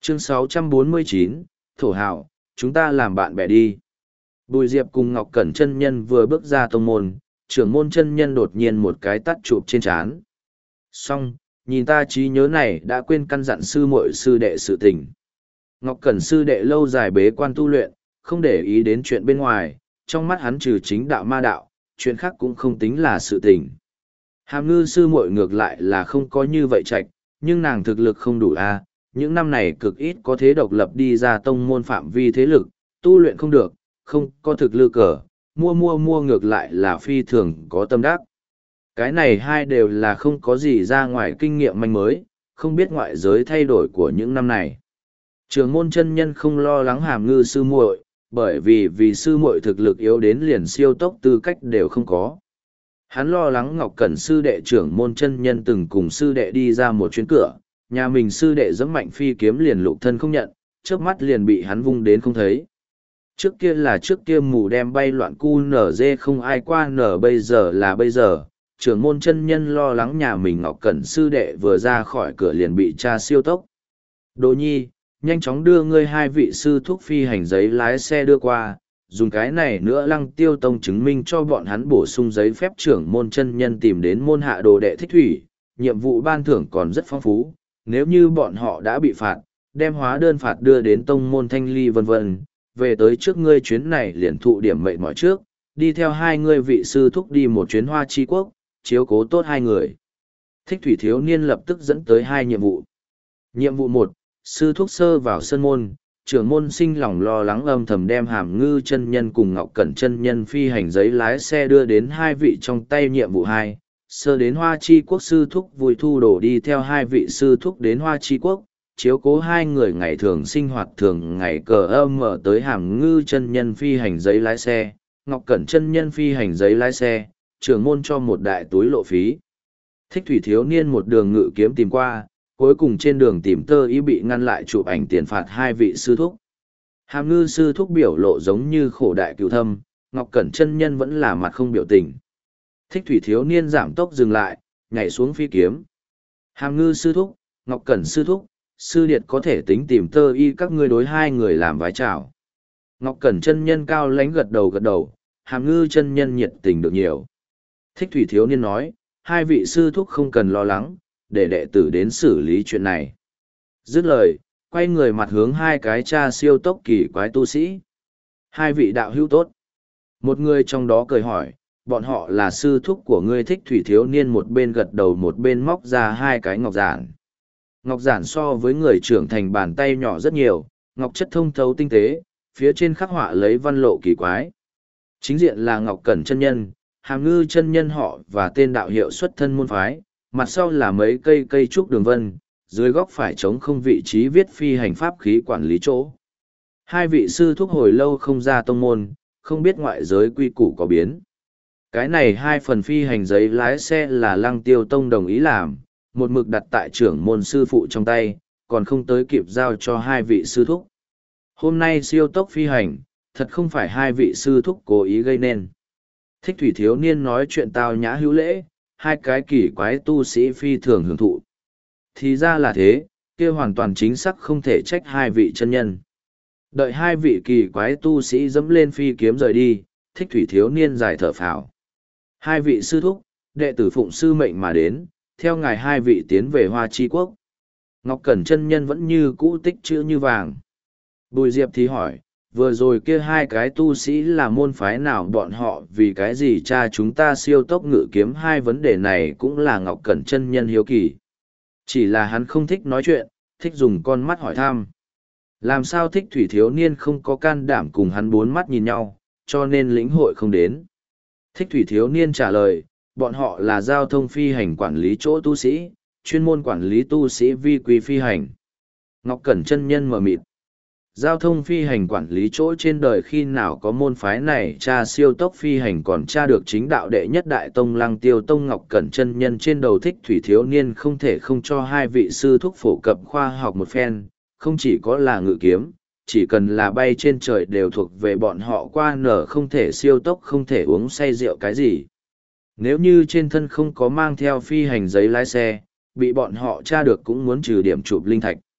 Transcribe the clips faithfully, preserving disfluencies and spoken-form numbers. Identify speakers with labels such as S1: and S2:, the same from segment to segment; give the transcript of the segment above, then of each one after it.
S1: Chương sáu trăm bốn mươi chín, Thổ Hào, chúng ta làm bạn bè đi. Bùi Diệp cùng Ngọc Cẩn chân nhân vừa bước ra tông môn, trưởng môn chân nhân đột nhiên một cái tắt chụp trên trán. Xong, nhìn ta trí nhớ này đã quên căn dặn sư muội sư đệ sự tình. Ngọc Cẩn sư đệ lâu dài bế quan tu luyện, không để ý đến chuyện bên ngoài, trong mắt hắn trừ chính đạo ma đạo, chuyện khác cũng không tính là sự tình. Hàm ngư sư muội ngược lại là không có như vậy chạch, nhưng nàng thực lực không đủ a. Những năm này cực ít có thế độc lập đi ra tông môn phạm vi thế lực, tu luyện không được, không có thực lực cờ, mua mua mua ngược lại là phi thường có tâm đắc. Cái này hai đều là không có gì ra ngoài kinh nghiệm manh mới, không biết ngoại giới thay đổi của những năm này. Trường môn chân nhân không lo lắng hàm ngư sư muội, bởi vì vì sư muội thực lực yếu đến liền siêu tốc tư cách đều không có. Hắn lo lắng Ngọc Cẩn sư đệ trưởng môn chân nhân từng cùng sư đệ đi ra một chuyến cửa, nhà mình sư đệ giẫm mạnh phi kiếm liền lục thân không nhận, trước mắt liền bị hắn vung đến không thấy. Trước kia là trước kia mù đem bay loạn cu nở dê không ai qua nở bây giờ là bây giờ, trưởng môn chân nhân lo lắng nhà mình Ngọc Cẩn sư đệ vừa ra khỏi cửa liền bị cha siêu tốc. Đỗ nhi, nhanh chóng đưa ngươi hai vị sư thúc phi hành giấy lái xe đưa qua, dùng cái này nữa Lăng Tiêu Tông chứng minh cho bọn hắn bổ sung giấy phép trưởng môn chân nhân tìm đến môn hạ đồ đệ thích thủy, nhiệm vụ ban thưởng còn rất phong phú, nếu như bọn họ đã bị phạt, đem hóa đơn phạt đưa đến tông môn thanh ly vân vân, về tới trước ngươi chuyến này liền thụ điểm mệnh mỏi trước, đi theo hai ngươi vị sư thúc đi một chuyến Hoa Chi Quốc, chiếu cố tốt hai người. Thích thủy thiếu niên lập tức dẫn tới hai nhiệm vụ. Nhiệm vụ một, sư thúc sơ vào sân môn, trưởng môn sinh lòng lo lắng âm thầm đem hàm ngư chân nhân cùng Ngọc Cẩn chân nhân phi hành giấy lái xe đưa đến hai vị trong tay. Nhiệm vụ hai, sơ đến Hoa Chi Quốc sư thúc vui thu đổ đi theo hai vị sư thúc đến Hoa Chi Quốc, chiếu cố hai người ngày thường sinh hoạt thường ngày cờ âm mở tới hàm ngư chân nhân phi hành giấy lái xe, Ngọc Cẩn chân nhân phi hành giấy lái xe, trưởng môn cho một đại túi lộ phí. Thích thủy thiếu niên một đường ngự kiếm tìm qua, cuối cùng trên đường tìm tơ ý bị ngăn lại chụp ảnh tiền phạt hai vị sư thúc. Hàm ngư sư thúc biểu lộ giống như khổ đại cựu thâm, Ngọc Cẩn chân nhân vẫn là mặt không biểu tình. Thích thủy thiếu niên giảm tốc dừng lại, nhảy xuống phi kiếm. Hàm ngư sư thúc, Ngọc Cẩn sư thúc, sư điệt có thể tính tìm tơ y các ngươi đối hai người làm vái chào. Ngọc Cẩn chân nhân cao lánh gật đầu gật đầu, hàm ngư chân nhân nhiệt tình được nhiều. Thích thủy thiếu niên nói, hai vị sư thúc không cần lo lắng, để đệ tử đến xử lý chuyện này. Dứt lời, quay người mặt hướng hai cái cha siêu tốc kỳ quái tu sĩ. Hai vị đạo hữu tốt. Một người trong đó cười hỏi, bọn họ là sư thúc của ngươi. Thích thủy thiếu niên một bên gật đầu một bên móc ra hai cái ngọc giản. Ngọc giản so với người trưởng thành bàn tay nhỏ rất nhiều, ngọc chất thông thấu tinh tế, phía trên khắc họa lấy văn lộ kỳ quái. Chính diện là Ngọc Cẩn chân nhân, hàm ngư chân nhân họ và tên đạo hiệu xuất thân môn phái, mặt sau là mấy cây cây trúc đường vân, dưới góc phải trống không vị trí viết phi hành pháp khí quản lý chỗ. Hai vị sư thúc hồi lâu không ra tông môn, không biết ngoại giới quy củ có biến. Cái này hai phần phi hành giấy lái xe là Lăng Tiêu Tông đồng ý làm, một mực đặt tại trưởng môn sư phụ trong tay, còn không tới kịp giao cho hai vị sư thúc. Hôm nay siêu tốc phi hành, thật không phải hai vị sư thúc cố ý gây nên. Thích thủy thiếu niên nói chuyện tao nhã hữu lễ, hai cái kỳ quái tu sĩ phi thường hưởng thụ. Thì ra là thế, kia hoàn toàn chính xác không thể trách hai vị chân nhân. Đợi hai vị kỳ quái tu sĩ dẫm lên phi kiếm rời đi, thích thủy thiếu niên dài thở phào. Hai vị sư thúc, đệ tử phụng sư mệnh mà đến, theo ngài hai vị tiến về Hoa Chi Quốc. Ngọc Cẩn chân nhân vẫn như cũ tích chữ như vàng. Bùi Diệp thì hỏi, vừa rồi kia hai cái tu sĩ là môn phái nào, bọn họ vì cái gì cha chúng ta siêu tốc ngự kiếm? Hai vấn đề này cũng là Ngọc Cẩn chân nhân hiếu kỳ. Chỉ là hắn không thích nói chuyện, thích dùng con mắt hỏi thăm. Làm sao thích thủy thiếu niên không có can đảm cùng hắn bốn mắt nhìn nhau, cho nên lĩnh hội không đến. Thích thủy thiếu niên trả lời, bọn họ là giao thông phi hành quản lý chỗ tu sĩ, chuyên môn quản lý tu sĩ vi quy phi hành. Ngọc Cẩn chân nhân mở mịt. Giao thông phi hành quản lý chỗ trên đời khi nào có môn phái này tra siêu tốc phi hành còn tra được chính đạo đệ nhất đại tông Lăng Tiêu Tông. Ngọc Cẩn chân nhân trên đầu thích thủy thiếu niên không thể không cho hai vị sư thúc phổ cập khoa học một phen, không chỉ có là ngự kiếm, chỉ cần là bay trên trời đều thuộc về bọn họ qua nở, không thể siêu tốc, không thể uống say rượu cái gì. Nếu như trên thân không có mang theo phi hành giấy lái xe, bị bọn họ tra được cũng muốn trừ điểm chụp linh thạch.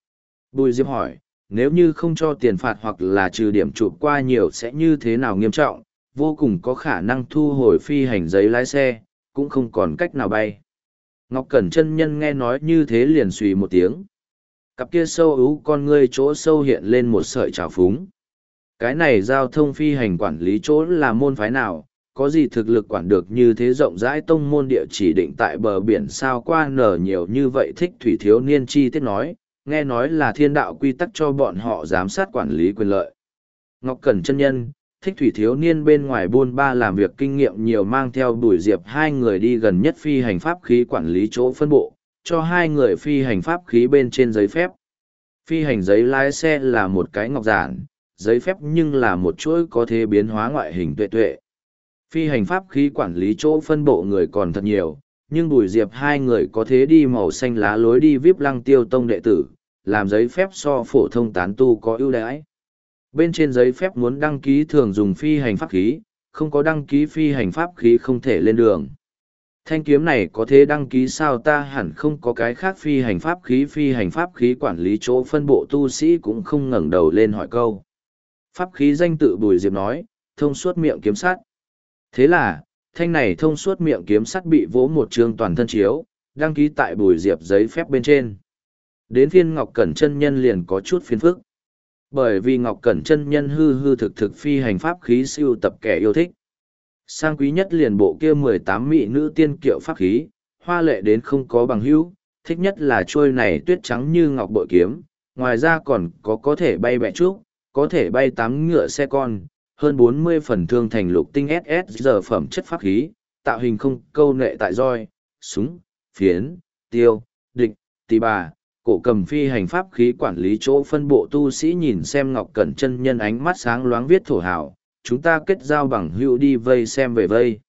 S1: Bùi Diệp hỏi, nếu như không cho tiền phạt hoặc là trừ điểm chụp qua nhiều sẽ như thế nào nghiêm trọng, vô cùng có khả năng thu hồi phi hành giấy lái xe, cũng không còn cách nào bay. Ngọc Cẩn chân nhân nghe nói như thế liền suy một tiếng. Cặp kia sâu ú con ngươi chỗ sâu hiện lên một sợi trào phúng. Cái này giao thông phi hành quản lý chỗ là môn phái nào, có gì thực lực quản được như thế rộng rãi tông môn địa chỉ định tại bờ biển sao qua nở nhiều như vậy thích thủy thiếu niên chi tiết nói, nghe nói là thiên đạo quy tắc cho bọn họ giám sát quản lý quyền lợi. Ngọc Cẩn chân nhân, thích thủy thiếu niên bên ngoài buôn ba làm việc kinh nghiệm nhiều mang theo Bùi Diệp hai người đi gần nhất phi hành pháp khí quản lý chỗ phân bộ, cho hai người phi hành pháp khí bên trên giấy phép. Phi hành giấy lái xe là một cái ngọc giản, giấy phép nhưng là một chuỗi có thể biến hóa ngoại hình tuệ tuệ. Phi hành pháp khí quản lý chỗ phân bộ người còn thật nhiều, nhưng Bùi Diệp hai người có thế đi màu xanh lá lối đi víp Lăng Tiêu tông đệ tử, làm giấy phép so phổ thông tán tu có ưu đãi. Bên trên giấy phép muốn đăng ký thường dùng phi hành pháp khí, không có đăng ký phi hành pháp khí không thể lên đường. Thanh kiếm này có thế đăng ký sao ta hẳn không có cái khác phi hành pháp khí phi hành pháp khí quản lý chỗ phân bộ tu sĩ cũng không ngẩng đầu lên hỏi câu. Pháp khí danh tự Bùi Diệp nói, thông suốt miệng kiếm sắt. Thế là, thanh này thông suốt miệng kiếm sắt bị vỗ một chương toàn thân chiếu, đăng ký tại Bùi Diệp giấy phép bên trên. Đến phiên Ngọc Cẩn chân nhân liền có chút phiền phức. Bởi vì Ngọc Cẩn chân nhân hư hư thực thực phi hành pháp khí siêu tập kẻ yêu thích. Sang quý nhất liền bộ kia mười tám mỹ nữ tiên kiệu pháp khí, hoa lệ đến không có bằng hữu, thích nhất là trôi này tuyết trắng như ngọc bội kiếm, ngoài ra còn có có thể bay bẹ trúc, có thể bay tám ngựa xe con, hơn bốn mươi phần thương thành lục tinh ét ét giờ phẩm chất pháp khí, tạo hình không câu nệ tại roi, súng, phiến, tiêu, địch, tỳ bà, cổ cầm phi hành pháp khí quản lý chỗ phân bộ tu sĩ nhìn xem Ngọc Cẩn chân nhân ánh mắt sáng loáng viết thổ hào, chúng ta kết giao bằng hữu đi vây xem về vây.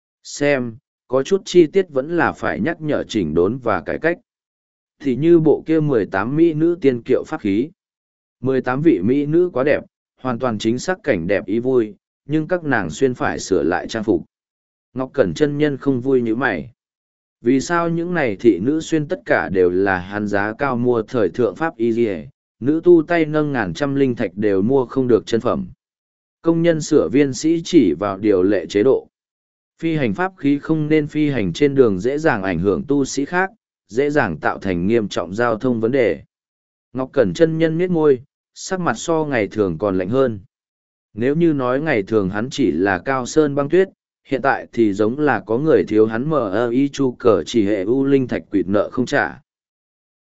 S1: Xem, có chút chi tiết vẫn là phải nhắc nhở chỉnh đốn và cải cách. Thì như bộ kia mười tám mỹ nữ tiên kiệu pháp khí. mười tám vị mỹ nữ quá đẹp, hoàn toàn chính xác cảnh đẹp ý vui, nhưng các nàng xuyên phải sửa lại trang phục. Ngọc Cẩn chân nhân không vui như mày. Vì sao những này thị nữ xuyên tất cả đều là hắn giá cao mua thời thượng pháp y dì nữ tu tay nâng ngàn trăm linh thạch đều mua không được chân phẩm. Công nhân sửa viên sĩ chỉ vào điều lệ chế độ. Phi hành pháp khí không nên phi hành trên đường dễ dàng ảnh hưởng tu sĩ khác, dễ dàng tạo thành nghiêm trọng giao thông vấn đề. Ngọc Cẩn chân nhân miết môi, sắc mặt so ngày thường còn lạnh hơn. Nếu như nói ngày thường hắn chỉ là cao sơn băng tuyết, hiện tại thì giống là có người thiếu hắn mở ơ y chu cờ chỉ hệ u linh thạch quỵt nợ không trả.